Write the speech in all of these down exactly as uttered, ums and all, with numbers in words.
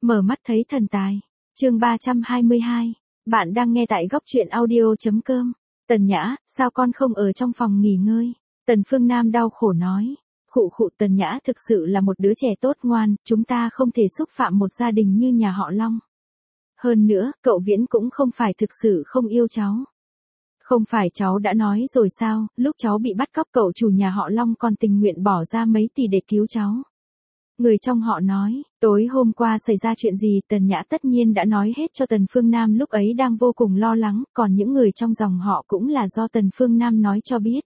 Mở mắt thấy thần tài. Chương ba trăm hai mươi hai. Bạn đang nghe tại góc truyện audio chấm com. Tần Nhã, sao con không ở trong phòng nghỉ ngơi? Tần Phương Nam đau khổ nói. Khụ khụ, Tần Nhã thực sự là một đứa trẻ tốt ngoan, chúng ta không thể xúc phạm một gia đình như nhà họ Long. Hơn nữa, cậu Viễn cũng không phải thực sự không yêu cháu. Không phải cháu đã nói rồi sao, lúc cháu bị bắt cóc cậu chủ nhà họ Long còn tình nguyện bỏ ra mấy tỷ để cứu cháu. Người trong họ nói, tối hôm qua xảy ra chuyện gì Tần Nhã tất nhiên đã nói hết cho Tần Phương Nam lúc ấy đang vô cùng lo lắng, còn những người trong dòng họ cũng là do Tần Phương Nam nói cho biết.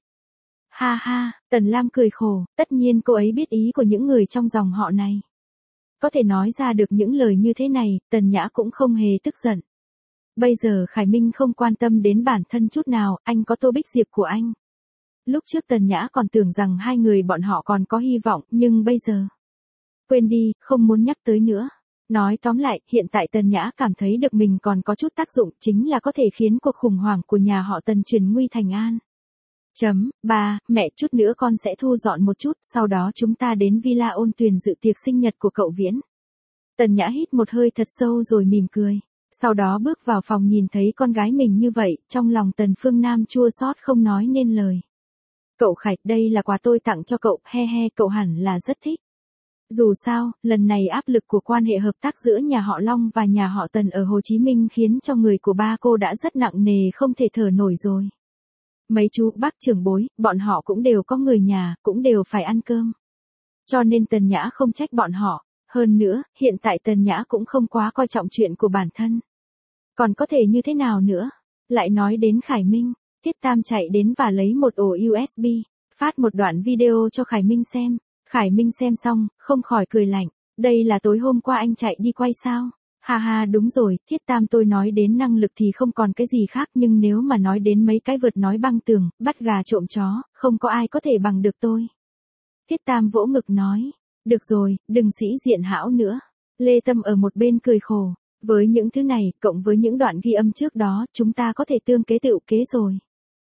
Ha ha, Tần Lam cười khổ, tất nhiên cô ấy biết ý của những người trong dòng họ này. Có thể nói ra được những lời như thế này, Tần Nhã cũng không hề tức giận. Bây giờ Khải Minh không quan tâm đến bản thân chút nào, anh có Tô Bích Diệp của anh. Lúc trước Tần Nhã còn tưởng rằng hai người bọn họ còn có hy vọng, nhưng bây giờ... Quên đi, không muốn nhắc tới nữa. Nói tóm lại, hiện tại Tần Nhã cảm thấy được mình còn có chút tác dụng, chính là có thể khiến cuộc khủng hoảng của nhà họ Tần chuyển nguy thành an. Chấm, ba, mẹ chút nữa con sẽ thu dọn một chút, sau đó chúng ta đến Villa Ôn Tuyền dự tiệc sinh nhật của cậu Viễn. Tần Nhã hít một hơi thật sâu rồi mỉm cười. Sau đó bước vào phòng nhìn thấy con gái mình như vậy, trong lòng Tần Phương Nam chua xót không nói nên lời. Cậu Khải, đây là quà tôi tặng cho cậu, he he, cậu hẳn là rất thích. Dù sao, lần này áp lực của quan hệ hợp tác giữa nhà họ Long và nhà họ Tần ở Hồ Chí Minh khiến cho người của ba cô đã rất nặng nề không thể thở nổi rồi. Mấy chú bác trưởng bối, bọn họ cũng đều có người nhà, cũng đều phải ăn cơm. Cho nên Tần Nhã không trách bọn họ. Hơn nữa, hiện tại Tần Nhã cũng không quá coi trọng chuyện của bản thân. Còn có thể như thế nào nữa? Lại nói đến Khải Minh, Tiết Tam chạy đến và lấy một ổ u ét bê, phát một đoạn video cho Khải Minh xem. Khải Minh xem xong, không khỏi cười lạnh. Đây là tối hôm qua anh chạy đi quay sao? Ha ha, đúng rồi, Thiết Tam, tôi nói đến năng lực thì không còn cái gì khác, nhưng nếu mà nói đến mấy cái vượt nói băng tường, bắt gà trộm chó, không có ai có thể bằng được tôi. Thiết Tam vỗ ngực nói. Được rồi, đừng sĩ diện hão nữa. Lê Tâm ở một bên cười khổ. Với những thứ này, cộng với những đoạn ghi âm trước đó, chúng ta có thể tương kế tựu kế rồi.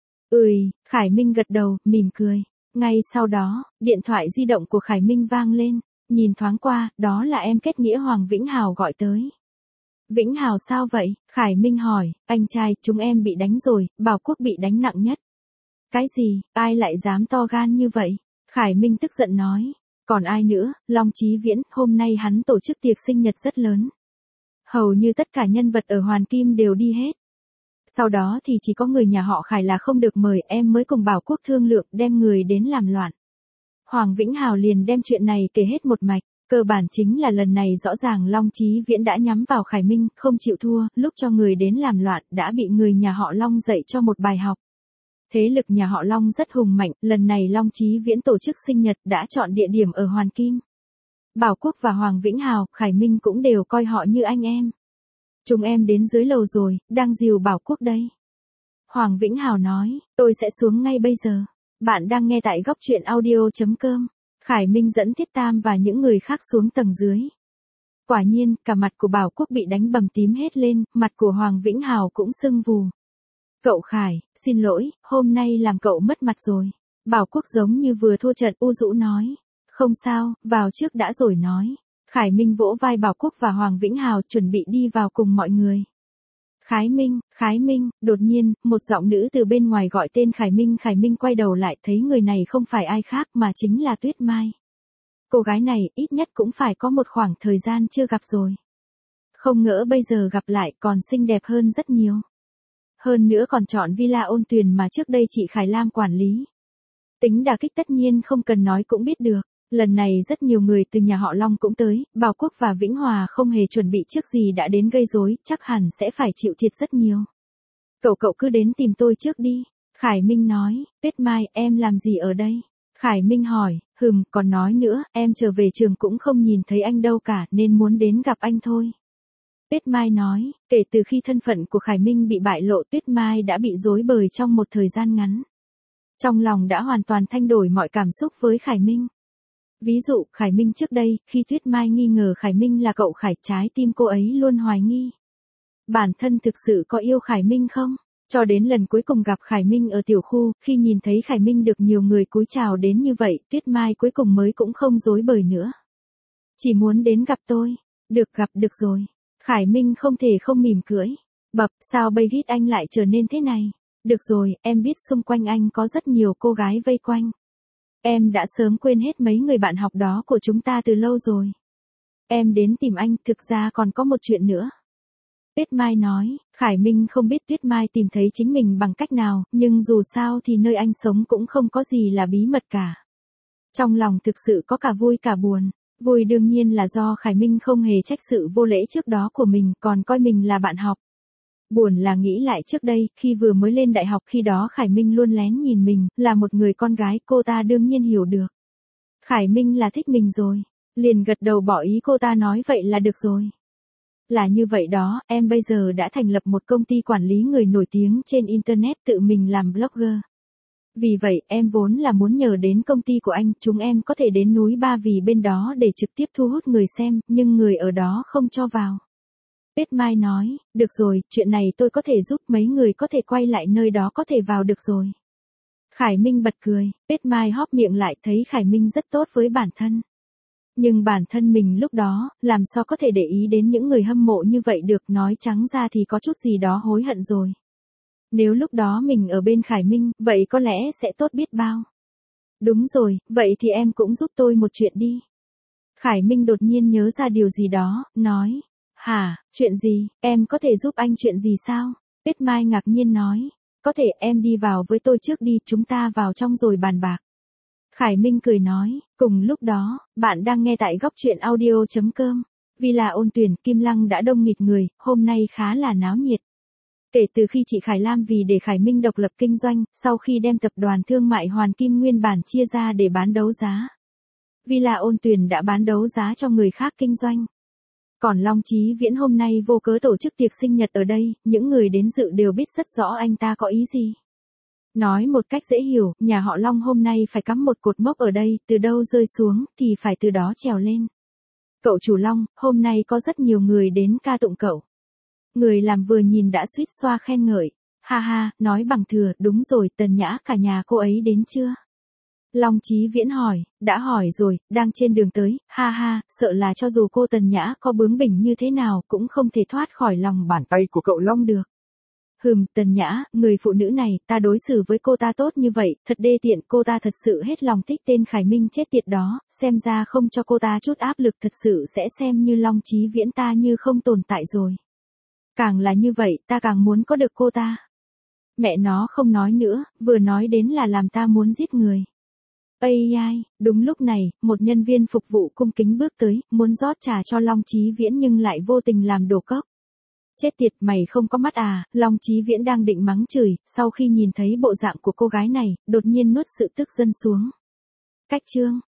Ừi, Khải Minh gật đầu, mỉm cười. Ngay sau đó, điện thoại di động của Khải Minh vang lên. Nhìn thoáng qua, đó là em kết nghĩa Hoàng Vĩnh Hào gọi tới. Vĩnh Hào sao vậy? Khải Minh hỏi, anh trai, chúng em bị đánh rồi, Bảo Quốc bị đánh nặng nhất. Cái gì, ai lại dám to gan như vậy? Khải Minh tức giận nói. Còn ai nữa, Long Chí Viễn, hôm nay hắn tổ chức tiệc sinh nhật rất lớn. Hầu như tất cả nhân vật ở Hoàn Kim đều đi hết. Sau đó thì chỉ có người nhà họ Khải là không được mời, em mới cùng Bảo Quốc thương lượng đem người đến làm loạn. Hoàng Vĩnh Hào liền đem chuyện này kể hết một mạch, cơ bản chính là lần này rõ ràng Long Chí Viễn đã nhắm vào Khải Minh, không chịu thua, lúc cho người đến làm loạn đã bị người nhà họ Long dạy cho một bài học. Thế lực nhà họ Long rất hùng mạnh, lần này Long Chí Viễn tổ chức sinh nhật đã chọn địa điểm ở Hoàn Kim. Bảo Quốc và Hoàng Vĩnh Hào, Khải Minh cũng đều coi họ như anh em. Chúng em đến dưới lầu rồi, đang dìu Bảo Quốc đây. Hoàng Vĩnh Hào nói, tôi sẽ xuống ngay bây giờ. Bạn đang nghe tại góc truyện audio chấm com. Khải Minh dẫn Thiết Tam và những người khác xuống tầng dưới. Quả nhiên, cả mặt của Bảo Quốc bị đánh bầm tím hết lên, mặt của Hoàng Vĩnh Hào cũng sưng vù. Cậu Khải, xin lỗi, hôm nay làm cậu mất mặt rồi. Bảo Quốc giống như vừa thua trận u dũ nói. Không sao, vào trước đã rồi nói. Khải Minh vỗ vai Bảo Quốc và Hoàng Vĩnh Hào chuẩn bị đi vào cùng mọi người. Khải Minh, Khải Minh, đột nhiên, một giọng nữ từ bên ngoài gọi tên Khải Minh. Khải Minh quay đầu lại thấy người này không phải ai khác mà chính là Tuyết Mai. Cô gái này ít nhất cũng phải có một khoảng thời gian chưa gặp rồi. Không ngỡ bây giờ gặp lại còn xinh đẹp hơn rất nhiều. Hơn nữa còn chọn Villa Ôn Tuyền mà trước đây chị Khải Lam quản lý. Tính đả kích tất nhiên không cần nói cũng biết được. Lần này rất nhiều người từ nhà họ Long cũng tới, Bảo Quốc và Vĩnh Hòa không hề chuẩn bị trước gì đã đến gây rối, chắc hẳn sẽ phải chịu thiệt rất nhiều. Cậu cậu cứ đến tìm tôi trước đi. Khải Minh nói, Tuyết Mai, em làm gì ở đây? Khải Minh hỏi, hừm, còn nói nữa, em trở về trường cũng không nhìn thấy anh đâu cả nên muốn đến gặp anh thôi. Tuyết Mai nói, kể từ khi thân phận của Khải Minh bị bại lộ, Tuyết Mai đã bị rối bời trong một thời gian ngắn. Trong lòng đã hoàn toàn thay đổi mọi cảm xúc với Khải Minh. Ví dụ, Khải Minh trước đây, khi Tuyết Mai nghi ngờ Khải Minh là cậu Khải, trái tim cô ấy luôn hoài nghi. Bản thân thực sự có yêu Khải Minh không? Cho đến lần cuối cùng gặp Khải Minh ở tiểu khu, khi nhìn thấy Khải Minh được nhiều người cúi chào đến như vậy, Tuyết Mai cuối cùng mới cũng không rối bời nữa. Chỉ muốn đến gặp tôi. Được gặp được rồi. Khải Minh không thể không mỉm cười. Bập, sao Beigit anh lại trở nên thế này? Được rồi, em biết xung quanh anh có rất nhiều cô gái vây quanh. Em đã sớm quên hết mấy người bạn học đó của chúng ta từ lâu rồi. Em đến tìm anh, thực ra còn có một chuyện nữa. Tuyết Mai nói, Khải Minh không biết Tuyết Mai tìm thấy chính mình bằng cách nào, nhưng dù sao thì nơi anh sống cũng không có gì là bí mật cả. Trong lòng thực sự có cả vui cả buồn. Vui đương nhiên là do Khải Minh không hề trách sự vô lễ trước đó của mình, còn coi mình là bạn học. Buồn là nghĩ lại trước đây, khi vừa mới lên đại học khi đó Khải Minh luôn lén nhìn mình, là một người con gái, cô ta đương nhiên hiểu được. Khải Minh là thích mình rồi. Liền gật đầu bỏ ý cô ta nói vậy là được rồi. Là như vậy đó, em bây giờ đã thành lập một công ty quản lý người nổi tiếng trên Internet, tự mình làm blogger. Vì vậy, em vốn là muốn nhờ đến công ty của anh, chúng em có thể đến núi Ba Vì bên đó để trực tiếp thu hút người xem, nhưng người ở đó không cho vào. Tuyết Mai nói, được rồi, chuyện này tôi có thể giúp, mấy người có thể quay lại nơi đó có thể vào được rồi. Khải Minh bật cười, Tuyết Mai hóp miệng lại, thấy Khải Minh rất tốt với bản thân. Nhưng bản thân mình lúc đó, làm sao có thể để ý đến những người hâm mộ như vậy được, nói trắng ra thì có chút gì đó hối hận rồi. Nếu lúc đó mình ở bên Khải Minh, vậy có lẽ sẽ tốt biết bao. Đúng rồi, vậy thì em cũng giúp tôi một chuyện đi. Khải Minh đột nhiên nhớ ra điều gì đó, nói. Hả, chuyện gì, em có thể giúp anh chuyện gì sao? Tuyết Mai ngạc nhiên nói. Có thể em đi vào với tôi trước đi, chúng ta vào trong rồi bàn bạc. Khải Minh cười nói, cùng lúc đó, bạn đang nghe tại góc truyện audio chấm com. Villa Ôn Tuyển, Kim Lăng đã đông nghịt người, hôm nay khá là náo nhiệt. Kể từ khi chị Khải Lam vì để Khải Minh độc lập kinh doanh, sau khi đem tập đoàn thương mại Hoàn Kim nguyên bản chia ra để bán đấu giá, Villa Ôn Tuyển đã bán đấu giá cho người khác kinh doanh. Còn Long Chí Viễn hôm nay vô cớ tổ chức tiệc sinh nhật ở đây, những người đến dự đều biết rất rõ anh ta có ý gì. Nói một cách dễ hiểu, nhà họ Long hôm nay phải cắm một cột mốc ở đây, từ đâu rơi xuống, thì phải từ đó trèo lên. Cậu chủ Long, hôm nay có rất nhiều người đến ca tụng cậu. Người làm vừa nhìn đã suýt xoa khen ngợi. Ha ha, nói bằng thừa, đúng rồi, Tần Nhã cả nhà cô ấy đến chưa? Long Chí Viễn hỏi, đã hỏi rồi, đang trên đường tới, ha ha, sợ là cho dù cô Tần Nhã có bướng bỉnh như thế nào cũng không thể thoát khỏi lòng bàn tay của cậu Long được. Hừm, Tần Nhã, người phụ nữ này, ta đối xử với cô ta tốt như vậy, thật đê tiện, cô ta thật sự hết lòng thích tên Khải Minh chết tiệt đó, xem ra không cho cô ta chút áp lực thật sự sẽ xem như Long Chí Viễn ta như không tồn tại rồi. Càng là như vậy, ta càng muốn có được cô ta. Mẹ nó không nói nữa, vừa nói đến là làm ta muốn giết người. Ây ai, đúng lúc này, một nhân viên phục vụ cung kính bước tới, muốn rót trà cho Long Chí Viễn nhưng lại vô tình làm đổ cốc. Chết tiệt, mày không có mắt à, Long Chí Viễn đang định mắng chửi, sau khi nhìn thấy bộ dạng của cô gái này, đột nhiên nuốt sự tức giận xuống. Cách chương.